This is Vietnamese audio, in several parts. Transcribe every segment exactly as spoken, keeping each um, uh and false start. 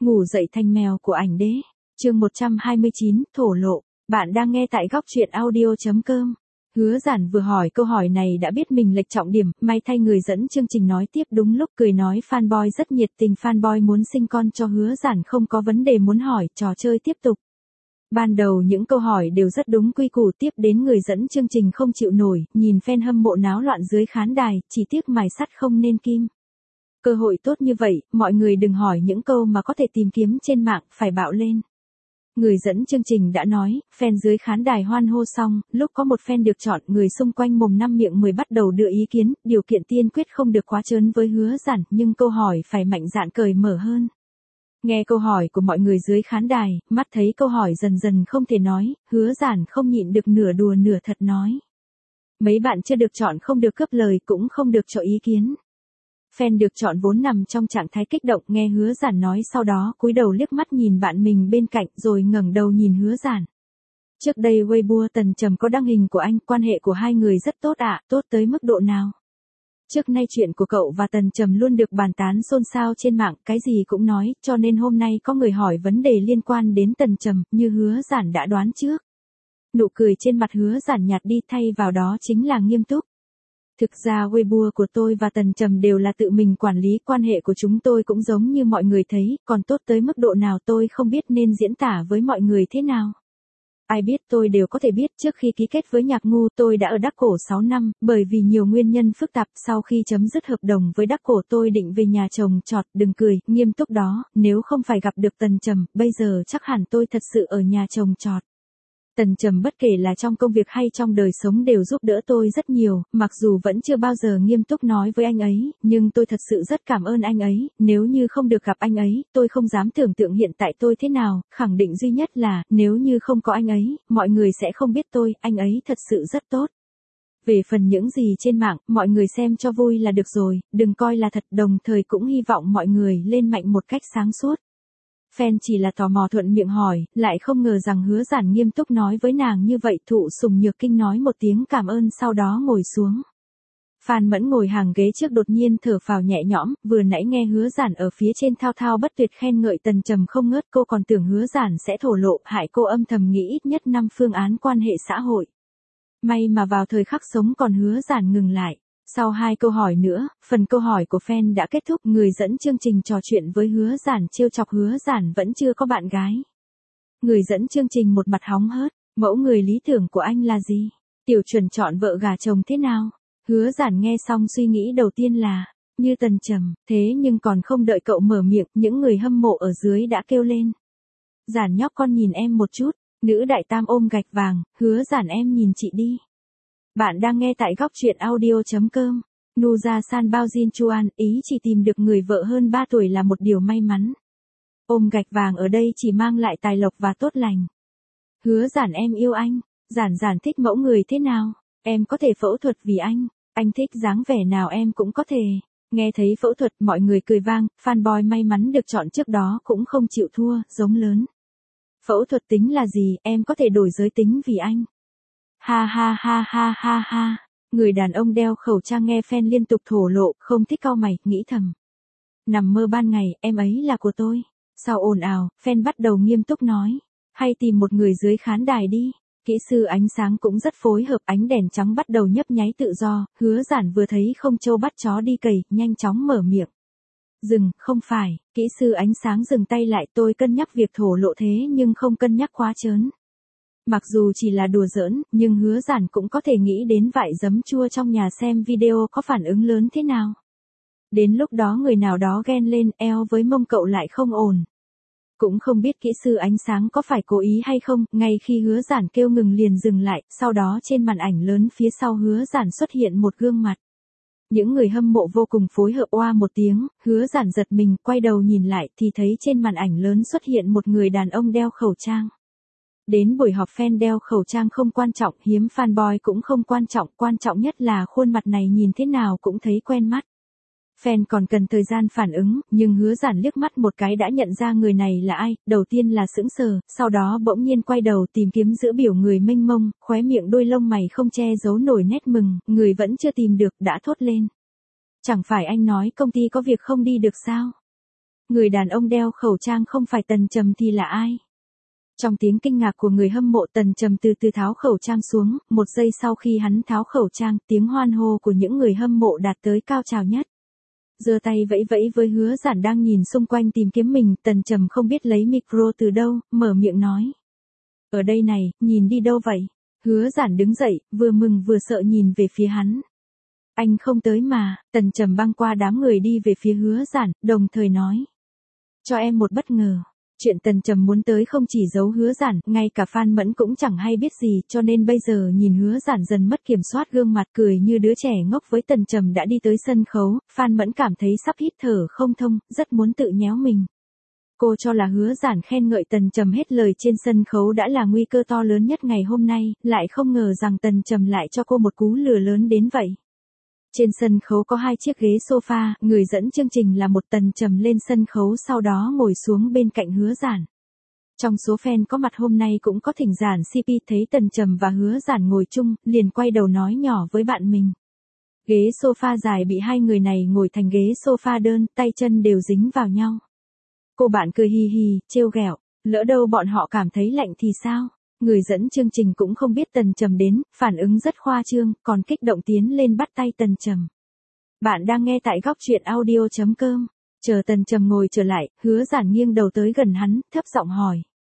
Ngủ dậy thành mèo của ảnh đế. Chương một trăm hai mươi chín, thổ lộ. Bạn đang nghe tại góc truyện audio chấm com. Hứa Giản vừa hỏi câu hỏi này đã biết mình lệch trọng điểm, may thay người dẫn chương trình nói tiếp đúng lúc, cười nói fanboy rất nhiệt tình, fanboy muốn sinh con cho Hứa Giản không có vấn đề muốn hỏi, trò chơi tiếp tục. Ban đầu những câu hỏi đều rất đúng quy củ, tiếp đến người dẫn chương trình không chịu nổi, nhìn fan hâm mộ náo loạn dưới khán đài, chỉ tiếc mài sắt không nên kim. Cơ hội tốt như vậy, mọi người đừng hỏi những câu mà có thể tìm kiếm trên mạng, phải bạo lên. Người dẫn chương trình đã nói, fan dưới khán đài hoan hô xong, lúc có một fan được chọn, người xung quanh mồm năm miệng mười bắt đầu đưa ý kiến, điều kiện tiên quyết không được quá trớn với Hứa Giản, nhưng câu hỏi phải mạnh dạn cởi mở hơn. Nghe câu hỏi của mọi người dưới khán đài, mắt thấy câu hỏi dần dần không thể nói, Hứa Giản không nhịn được nửa đùa nửa thật nói. Mấy bạn chưa được chọn không được cướp lời, cũng không được cho ý kiến. Fan được chọn vốn nằm trong trạng thái kích động, nghe Hứa Giản nói sau đó cúi đầu liếc mắt nhìn bạn mình bên cạnh rồi ngẩng đầu nhìn Hứa Giản. Trước đây Weibo Tần Trầm có đăng hình của anh, quan hệ của hai người rất tốt ạ, à, tốt tới mức độ nào? Trước nay chuyện của cậu và Tần Trầm luôn được bàn tán xôn xao trên mạng, cái gì cũng nói, cho nên hôm nay có người hỏi vấn đề liên quan đến Tần Trầm, như Hứa Giản đã đoán trước. Nụ cười trên mặt Hứa Giản nhạt đi, thay vào đó chính là nghiêm túc. Thực ra Weibo của tôi và Tần Trầm đều là tự mình quản lý, quan hệ của chúng tôi cũng giống như mọi người thấy, còn tốt tới mức độ nào tôi không biết nên diễn tả với mọi người thế nào. Ai biết tôi đều có thể biết, trước khi ký kết với Nhạc Ngu tôi đã ở Đắc Cổ sáu năm, bởi vì nhiều nguyên nhân phức tạp, sau khi chấm dứt hợp đồng với Đắc Cổ tôi định về nhà chồng trọt, đừng cười, nghiêm túc đó, nếu không phải gặp được Tần Trầm, bây giờ chắc hẳn tôi thật sự ở nhà chồng trọt. Tần Trầm bất kể là trong công việc hay trong đời sống đều giúp đỡ tôi rất nhiều, mặc dù vẫn chưa bao giờ nghiêm túc nói với anh ấy, nhưng tôi thật sự rất cảm ơn anh ấy, nếu như không được gặp anh ấy, tôi không dám tưởng tượng hiện tại tôi thế nào, khẳng định duy nhất là, nếu như không có anh ấy, mọi người sẽ không biết tôi, anh ấy thật sự rất tốt. Về phần những gì trên mạng, mọi người xem cho vui là được rồi, đừng coi là thật, đồng thời cũng hy vọng mọi người lên mạnh một cách sáng suốt. Fan chỉ là tò mò thuận miệng hỏi, lại không ngờ rằng Hứa Giản nghiêm túc nói với nàng như vậy, Thụ Sùng Nhược Kinh nói một tiếng cảm ơn sau đó ngồi xuống. Phan Mẫn ngồi hàng ghế trước đột nhiên thở phào nhẹ nhõm, vừa nãy nghe Hứa Giản ở phía trên thao thao bất tuyệt khen ngợi Tần Trầm không ngớt, cô còn tưởng Hứa Giản sẽ thổ lộ, hại cô âm thầm nghĩ ít nhất năm phương án quan hệ xã hội. May mà vào thời khắc sống còn Hứa Giản ngừng lại. Sau hai câu hỏi nữa, phần câu hỏi của fan đã kết thúc, người dẫn chương trình trò chuyện với Hứa Giản trêu chọc Hứa Giản vẫn chưa có bạn gái. Người dẫn chương trình một mặt hóng hớt, mẫu người lý tưởng của anh là gì? Tiểu Chuẩn chọn vợ gả chồng thế nào? Hứa Giản nghe xong suy nghĩ đầu tiên là, như Tần Trầm, thế nhưng còn không đợi cậu mở miệng, những người hâm mộ ở dưới đã kêu lên. Giản nhóc con nhìn em một chút, nữ đại tam ôm gạch vàng, Hứa Giản em nhìn chị đi. Bạn đang nghe tại góc truyện audio chấm com. Nuja San Bao Jin Chuan, ý chỉ tìm được người vợ hơn ba tuổi là một điều may mắn. Ôm gạch vàng ở đây chỉ mang lại tài lộc và tốt lành. Hứa Giản em yêu anh, Giản Giản thích mẫu người thế nào? Em có thể phẫu thuật vì anh, anh thích dáng vẻ nào em cũng có thể. Nghe thấy phẫu thuật mọi người cười vang, fanboy may mắn được chọn trước đó cũng không chịu thua, giống lớn. Phẫu thuật tính là gì, em có thể đổi giới tính vì anh. Ha ha ha ha ha ha, người đàn ông đeo khẩu trang nghe fan liên tục thổ lộ, không thích cau mày, nghĩ thầm. Nằm mơ ban ngày, em ấy là của tôi. Sau ồn ào, fan bắt đầu nghiêm túc nói. Hay tìm một người dưới khán đài đi. Kỹ sư ánh sáng cũng rất phối hợp, ánh đèn trắng bắt đầu nhấp nháy tự do, Hứa Giản vừa thấy không trâu bắt chó đi cầy, nhanh chóng mở miệng. Dừng, không phải, kỹ sư ánh sáng dừng tay lại, tôi cân nhắc việc thổ lộ thế nhưng không cân nhắc quá trớn. Mặc dù chỉ là đùa giỡn, nhưng Hứa Giản cũng có thể nghĩ đến vải giấm chua trong nhà xem video có phản ứng lớn thế nào. Đến lúc đó người nào đó ghen lên, eo với mông cậu lại không ổn. Cũng không biết kỹ sư ánh sáng có phải cố ý hay không, ngay khi Hứa Giản kêu ngừng liền dừng lại, sau đó trên màn ảnh lớn phía sau Hứa Giản xuất hiện một gương mặt. Những người hâm mộ vô cùng phối hợp oa một tiếng, Hứa Giản giật mình, quay đầu nhìn lại thì thấy trên màn ảnh lớn xuất hiện một người đàn ông đeo khẩu trang. Đến buổi họp fan đeo khẩu trang không quan trọng, hiếm fanboy cũng không quan trọng, quan trọng nhất là khuôn mặt này nhìn thế nào cũng thấy quen mắt. Fan còn cần thời gian phản ứng, nhưng Hứa Giản liếc mắt một cái đã nhận ra người này là ai, đầu tiên là sững sờ, sau đó bỗng nhiên quay đầu tìm kiếm giữa biểu người mênh mông, khóe miệng đôi lông mày không che giấu nổi nét mừng, người vẫn chưa tìm được, đã thốt lên. Chẳng phải anh nói công ty có việc không đi được sao? Người đàn ông đeo khẩu trang không phải Tần Trầm thì là ai? Trong tiếng kinh ngạc của người hâm mộ, Tần Trầm từ từ tháo khẩu trang xuống, một giây sau khi hắn tháo khẩu trang, tiếng hoan hô của những người hâm mộ đạt tới cao trào nhất. Giơ tay vẫy vẫy với Hứa Giản đang nhìn xung quanh tìm kiếm mình, Tần Trầm không biết lấy micro từ đâu, mở miệng nói. Ở đây này, nhìn đi đâu vậy? Hứa Giản đứng dậy, vừa mừng vừa sợ nhìn về phía hắn. Anh không tới mà, Tần Trầm băng qua đám người đi về phía Hứa Giản, đồng thời nói. Cho em một bất ngờ. Chuyện Tần Trầm muốn tới không chỉ giấu Hứa Giản, ngay cả Phan Mẫn cũng chẳng hay biết gì, cho nên bây giờ nhìn Hứa Giản dần mất kiểm soát gương mặt cười như đứa trẻ ngốc với Tần Trầm đã đi tới sân khấu, Phan Mẫn cảm thấy sắp hít thở không thông, rất muốn tự nhéo mình. Cô cho là Hứa Giản khen ngợi Tần Trầm hết lời trên sân khấu đã là nguy cơ to lớn nhất ngày hôm nay, lại không ngờ rằng Tần Trầm lại cho cô một cú lừa lớn đến vậy. Trên sân khấu có hai chiếc ghế sofa, người dẫn chương trình là một Tần Trầm lên sân khấu sau đó ngồi xuống bên cạnh Hứa Giản. Trong số fan có mặt hôm nay cũng có thỉnh giản xê pê, thấy Tần Trầm và Hứa Giản ngồi chung, liền quay đầu nói nhỏ với bạn mình. Ghế sofa dài bị hai người này ngồi thành ghế sofa đơn, tay chân đều dính vào nhau. Cô bạn cười hì hì, trêu ghẹo, lỡ đâu bọn họ cảm thấy lạnh thì sao? Người dẫn chương trình cũng không biết Tần Trầm đến, phản ứng rất khoa trương, còn kích động tiến lên bắt tay Tần Trầm. Bạn đang nghe tại góc truyện audio chấm com. Chờ Tần Trầm ngồi trở lại, Hứa Giản nghiêng đầu tới gần hắn, thấp giọng hỏi.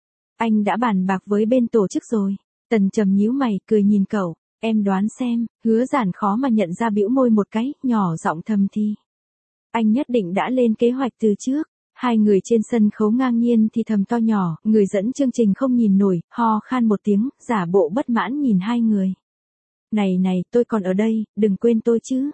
Anh đã bàn bạc với bên tổ chức rồi. Tần Trầm nhíu mày, cười nhìn cậu. Em đoán xem. Hứa Giản khó mà nhận ra, bĩu môi một cái, nhỏ giọng thầm thì. Anh nhất định đã lên kế hoạch từ trước. Hai người trên sân khấu ngang nhiên thì thầm to nhỏ, người dẫn chương trình không nhìn nổi, ho khan một tiếng, giả bộ bất mãn nhìn hai người. Này này, tôi còn ở đây, đừng quên tôi chứ.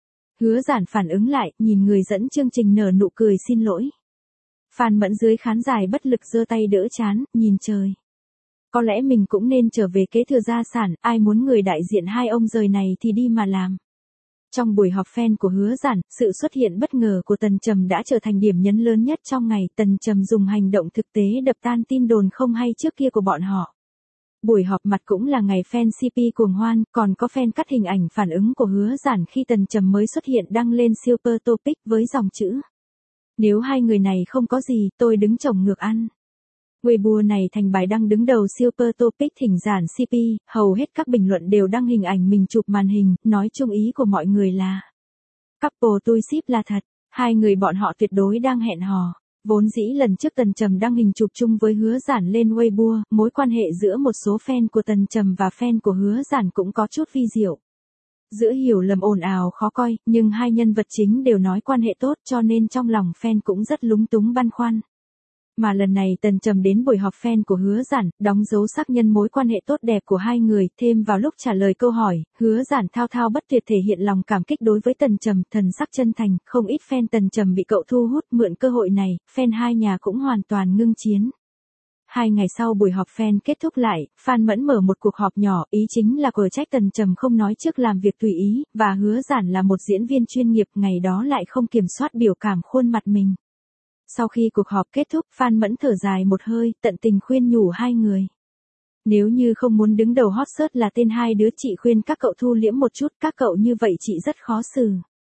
Hứa Giản phản ứng lại, nhìn người dẫn chương trình nở nụ cười xin lỗi. Phan Mẫn dưới khán đài bất lực giơ tay đỡ trán, nhìn trời. Có lẽ mình cũng nên trở về kế thừa gia sản, ai muốn người đại diện hai ông rời này thì đi mà làm. Trong buổi họp fan của Hứa Giản, sự xuất hiện bất ngờ của Tần Trầm đã trở thành điểm nhấn lớn nhất trong ngày. Tần Trầm dùng hành động thực tế đập tan tin đồn không hay trước kia của bọn họ. Buổi họp mặt cũng là ngày fan xê pê cuồng hoan, còn có fan cắt hình ảnh phản ứng của Hứa Giản khi Tần Trầm mới xuất hiện đăng lên Super Topic với dòng chữ. Nếu hai người này không có gì, tôi đứng chồng ngược ăn. Weibo này thành bài đăng đứng đầu Super Topic thỉnh giản xê pê, hầu hết các bình luận đều đăng hình ảnh mình chụp màn hình, nói chung ý của mọi người là couple tôi ship là thật, hai người bọn họ tuyệt đối đang hẹn hò. Vốn dĩ lần trước Tần Trầm đăng hình chụp chung với Hứa Giản lên Weibo, mối quan hệ giữa một số fan của Tần Trầm và fan của Hứa Giản cũng có chút vi diệu. Giữa hiểu lầm ồn ào khó coi, nhưng hai nhân vật chính đều nói quan hệ tốt cho nên trong lòng fan cũng rất lúng túng băn khoăn. Mà lần này Tần Trầm đến buổi họp fan của Hứa Giản, đóng dấu xác nhân mối quan hệ tốt đẹp của hai người, thêm vào lúc trả lời câu hỏi, Hứa Giản thao thao bất tuyệt thể hiện lòng cảm kích đối với Tần Trầm, thần sắc chân thành, không ít fan Tần Trầm bị cậu thu hút, mượn cơ hội này, fan hai nhà cũng hoàn toàn ngưng chiến. Hai ngày sau buổi họp fan kết thúc lại, Phan Mẫn mở một cuộc họp nhỏ, ý chính là cờ trách Tần Trầm không nói trước làm việc tùy ý, và Hứa Giản là một diễn viên chuyên nghiệp, ngày đó lại không kiểm soát biểu cảm khuôn mặt mình. Sau khi cuộc họp kết thúc, Phan Mẫn thở dài một hơi, tận tình khuyên nhủ hai người. Nếu như không muốn đứng đầu hot search là tên hai đứa, chị khuyên các cậu thu liễm một chút, các cậu như vậy chị rất khó xử.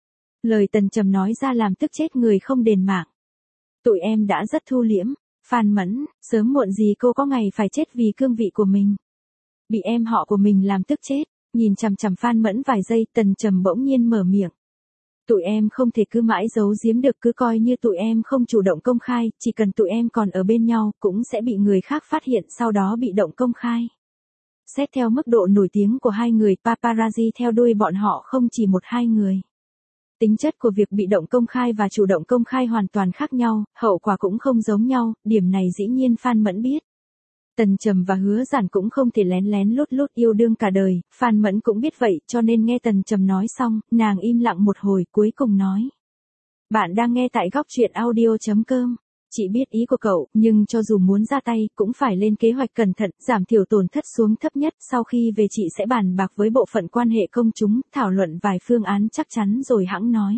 Lời Tần Trầm nói ra làm tức chết người không đền mạng. Tụi em đã rất thu liễm. Phan Mẫn, sớm muộn gì cô có ngày phải chết vì cương vị của mình. Bị em họ của mình làm tức chết, nhìn chằm chằm Phan Mẫn vài giây, Tần Trầm bỗng nhiên mở miệng. Tụi em không thể cứ mãi giấu giếm được, cứ coi như tụi em không chủ động công khai, chỉ cần tụi em còn ở bên nhau, cũng sẽ bị người khác phát hiện sau đó bị động công khai. Xét theo mức độ nổi tiếng của hai người, paparazzi theo đuôi bọn họ không chỉ một hai người. Tính chất của việc bị động công khai và chủ động công khai hoàn toàn khác nhau, hậu quả cũng không giống nhau, điểm này dĩ nhiên Phan Mẫn biết. Tần Trầm và Hứa Giản cũng không thể lén lén lút lút yêu đương cả đời, Phan Mẫn cũng biết vậy, cho nên nghe Tần Trầm nói xong, nàng im lặng một hồi, cuối cùng nói. Bạn đang nghe tại góc truyện audio chấm com. Chị biết ý của cậu, nhưng cho dù muốn ra tay, cũng phải lên kế hoạch cẩn thận, giảm thiểu tổn thất xuống thấp nhất, sau khi về chị sẽ bàn bạc với bộ phận quan hệ công chúng, thảo luận vài phương án chắc chắn rồi hẵng nói.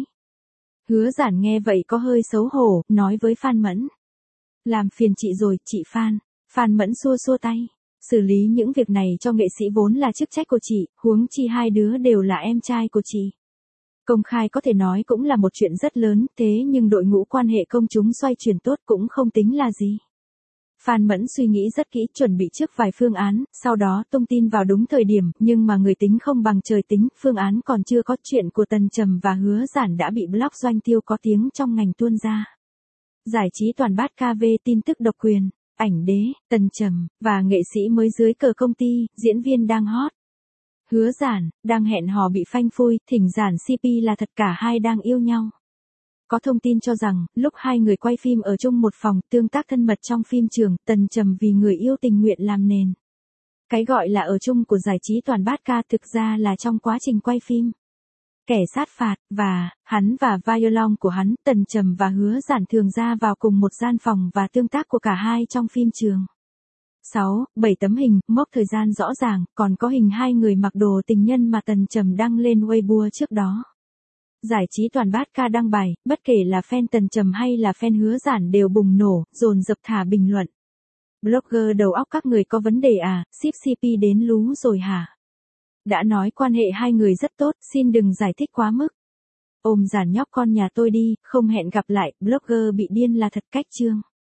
Hứa Giản nghe vậy có hơi xấu hổ, nói với Phan Mẫn. Làm phiền chị rồi, chị Phan. Phan Mẫn xua xua tay. Xử lý những việc này cho nghệ sĩ vốn là chức trách của chị, huống chi hai đứa đều là em trai của chị. Công khai có thể nói cũng là một chuyện rất lớn, thế nhưng đội ngũ quan hệ công chúng xoay chuyển tốt cũng không tính là gì. Phan Mẫn suy nghĩ rất kỹ, chuẩn bị trước vài phương án, sau đó tung tin vào đúng thời điểm, nhưng mà người tính không bằng trời tính, phương án còn chưa có, chuyện của Tần Trầm và Hứa Giản đã bị blog doanh tiêu có tiếng trong ngành tuôn ra. Giải trí toàn bát ca vê tin tức độc quyền, ảnh đế, Tần Trầm, và nghệ sĩ mới dưới cờ công ty, diễn viên đang hot. Hứa Giản, đang hẹn hò bị phanh phui, thỉnh Giản xê pê là thật cả hai đang yêu nhau. Có thông tin cho rằng, lúc hai người quay phim ở chung một phòng, tương tác thân mật trong phim trường, Tần Trầm vì người yêu tình nguyện làm nền. Cái gọi là ở chung của giải trí toàn bát ca thực ra là trong quá trình quay phim. Kẻ sát phạt, và, hắn và Violon của hắn, Tần Trầm và Hứa Giản thường ra vào cùng một gian phòng và tương tác của cả hai trong phim trường. sáu, bảy tấm hình, mốc thời gian rõ ràng, còn có hình hai người mặc đồ tình nhân mà Tần Trầm đăng lên Weibo trước đó. Giải trí toàn bát ca đăng bài, bất kể là fan Tần Trầm hay là fan Hứa Giản đều bùng nổ, dồn dập thả bình luận. Blogger đầu óc các người có vấn đề à, ship xê pê đến lú rồi hả? Đã nói quan hệ hai người rất tốt, xin đừng giải thích quá mức. Ôm Giản nhóc con nhà tôi đi, không hẹn gặp lại, blogger bị điên là thật cách chương.